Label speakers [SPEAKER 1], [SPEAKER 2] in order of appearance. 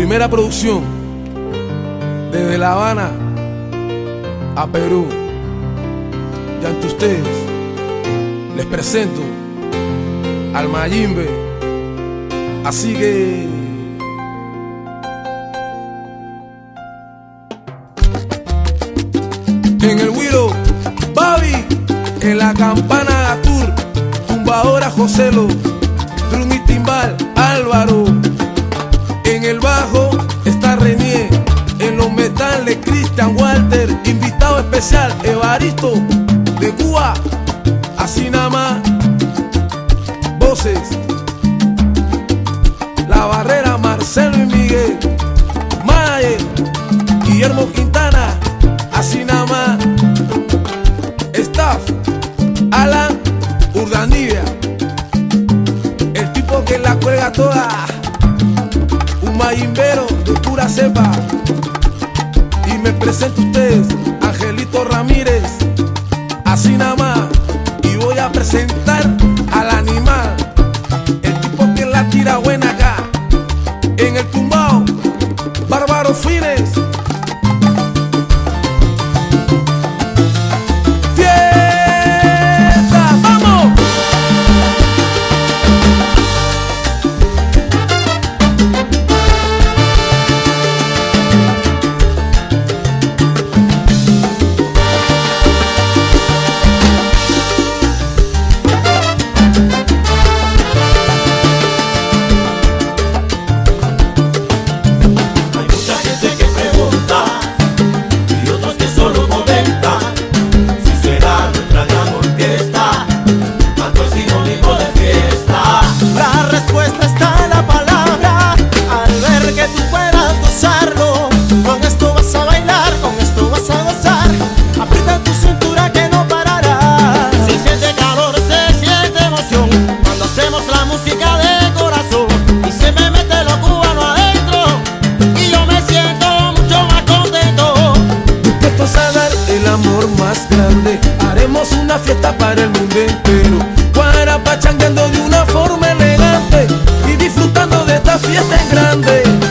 [SPEAKER 1] primera producción desde La Habana a Perú. Y ante ustedes les presento al Mayimbe. Así que en el Willow, Babi, en la campana Gatur, tumbadora Joselo, drum y timbal Álvaro, en el bajo está Renier, en los metales Cristian Walter, invitado especial Evaristo de Cuba, así nada más, voces La Barrera, Marcelo y Miguel, manager Guillermo Quintana, así nada más, staff Alan Urdanibia, el tipo que la cuelga toda, un mayimbero de pura cepa. Y me presento a ustedes, Angelito Ramírez, así nada más. Y voy a presentar al animal, el tipo que la tira buena acá, en el tumbao, Bárbaro Fines. Haremos una fiesta para el mundo entero, guarapachangueando de una forma elegante y disfrutando de esta fiesta en grande.